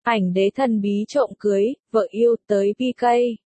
Ảnh đế thần bí trộm cưới, vợ yêu tới PK.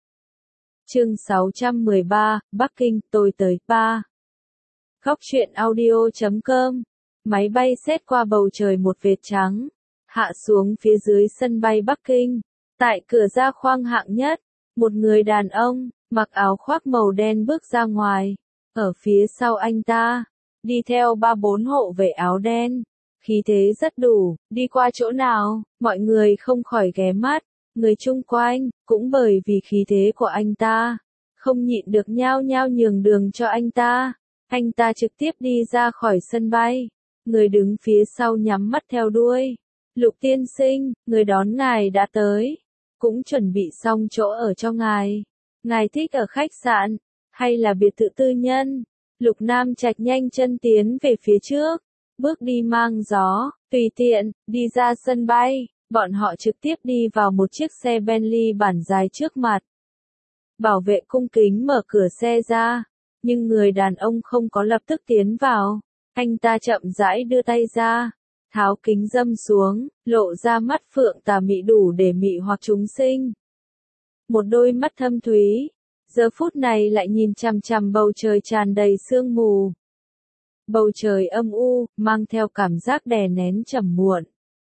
Chương 613, Bắc Kinh, tôi tới Pa. Góc truyện audio.com. Máy bay xẹt qua bầu trời một vệt trắng, hạ xuống phía dưới sân bay Bắc Kinh. Tại cửa ra khoang hạng nhất, một người đàn ông, mặc áo khoác màu đen bước ra ngoài. Ở phía sau anh ta, đi theo 3-4 hộ vệ áo đen. Khí thế rất đủ, đi qua chỗ nào, mọi người không khỏi ghé mắt. Người chung quanh, cũng bởi vì khí thế của anh ta, không nhịn được nhao nhao nhường đường cho anh ta. Anh ta trực tiếp đi ra khỏi sân bay. Người đứng phía sau nhắm mắt theo đuôi. Lục tiên sinh, người đón ngài đã tới. Cũng chuẩn bị xong chỗ ở cho ngài. Ngài thích ở khách sạn, hay là biệt thự tư nhân? Lục Nam Trạch nhanh chân tiến về phía trước. Bước đi mang gió, tùy tiện, đi ra sân bay. Bọn họ trực tiếp đi vào một chiếc xe Bentley bản dài trước mặt. Bảo vệ cung kính mở cửa xe ra. Nhưng người đàn ông không có lập tức tiến vào. Anh ta chậm rãi đưa tay ra, tháo kính râm xuống, lộ ra mắt phượng tà mị đủ để mị hoặc chúng sinh. Một đôi mắt thâm thúy, giờ phút này lại nhìn chằm chằm bầu trời tràn đầy sương mù. Bầu trời âm u, mang theo cảm giác đè nén trầm muộn.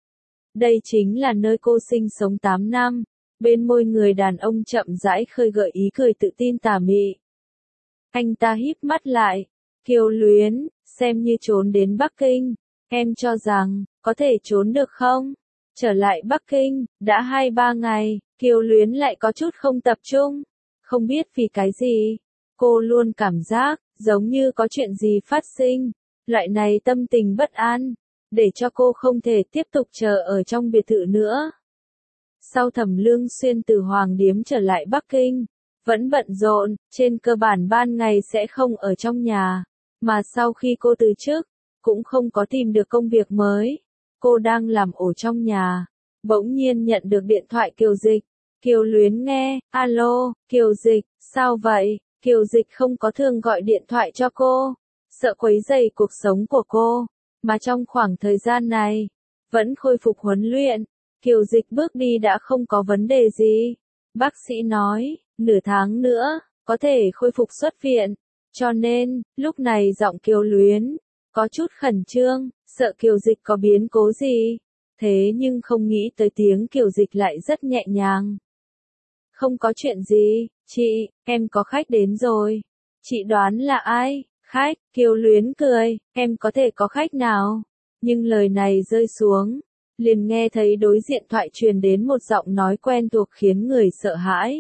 Đây chính là nơi cô sinh sống 8 năm. Bên môi người đàn ông chậm rãi khơi gợi ý cười tự tin tà mị. Anh ta híp mắt lại, kiều luyến, xem như trốn đến Bắc Kinh. Em cho rằng, có thể trốn được không? Trở lại Bắc Kinh, đã 2-3 ngày, kiều luyến lại có chút không tập trung. Không biết vì cái gì, cô luôn cảm giác, giống như có chuyện gì phát sinh. Loại này tâm tình bất an, để cho cô không thể tiếp tục chờ ở trong biệt thự nữa. Sau Thẩm Lương Xuyên từ Hoàng Điếm trở lại Bắc Kinh, vẫn bận rộn, trên cơ bản ban ngày sẽ không ở trong nhà. Mà sau khi cô từ chức, cũng không có tìm được công việc mới. Cô đang làm ổ trong nhà. Bỗng nhiên nhận được điện thoại Kiều Dịch. Kiều luyến nghe, alo, Kiều Dịch, sao vậy? Kiều Dịch không có thường gọi điện thoại cho cô, sợ quấy rầy cuộc sống của cô. Mà trong khoảng thời gian này, vẫn khôi phục huấn luyện. Kiều Dịch bước đi đã không có vấn đề gì. Bác sĩ nói, nửa tháng nữa, có thể khôi phục xuất viện. Cho nên, lúc này giọng Kiều luyến, có chút khẩn trương, sợ Kiều Dịch có biến cố gì. Thế nhưng không nghĩ tới tiếng Kiều Dịch lại rất nhẹ nhàng. Không có chuyện gì, chị, em có khách đến rồi. Chị đoán là ai? Khách, Kiều luyến cười, em có thể có khách nào? Nhưng lời này rơi xuống, liền nghe thấy đối diện thoại truyền đến một giọng nói quen thuộc khiến người sợ hãi.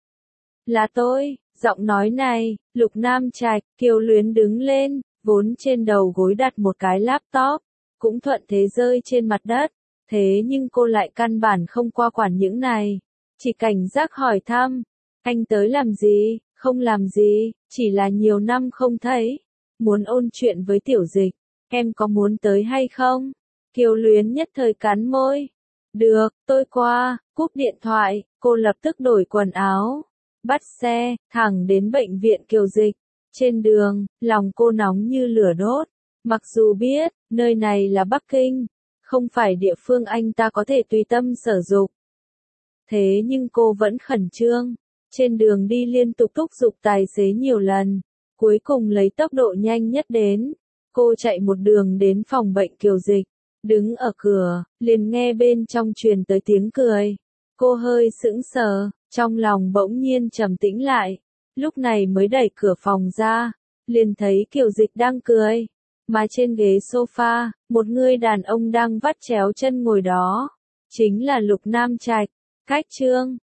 Là tôi. Giọng nói này, Lục Nam Trạch. Kiều luyến đứng lên, vốn trên đầu gối đặt một cái laptop, cũng thuận thế rơi trên mặt đất. Thế nhưng cô lại căn bản không qua quản những này, chỉ cảnh giác hỏi thăm, anh tới làm gì? Không làm gì, chỉ là nhiều năm không thấy, muốn ôn chuyện với Tiểu Dịch, em có muốn tới hay không? Kiều luyến nhất thời cắn môi. Được, tôi qua. Cúp điện thoại, cô lập tức đổi quần áo, bắt xe, thẳng đến bệnh viện Kiều Dịch. Trên đường, lòng cô nóng như lửa đốt. Mặc dù biết, nơi này là Bắc Kinh, không phải địa phương anh ta có thể tùy tâm sở dục. Thế nhưng cô vẫn khẩn trương. Trên đường đi liên tục thúc giục tài xế nhiều lần. Cuối cùng lấy tốc độ nhanh nhất đến. Cô chạy một đường đến phòng bệnh Kiều Dịch. Đứng ở cửa, liền nghe bên trong truyền tới tiếng cười. Cô hơi sững sờ, trong lòng bỗng nhiên trầm tĩnh lại. Lúc này mới đẩy cửa phòng ra, liền thấy Kiều Dịch đang cười. Mà trên ghế sofa, một người đàn ông đang vắt chéo chân ngồi đó. Chính là Lục Nam Trạch. Cách chương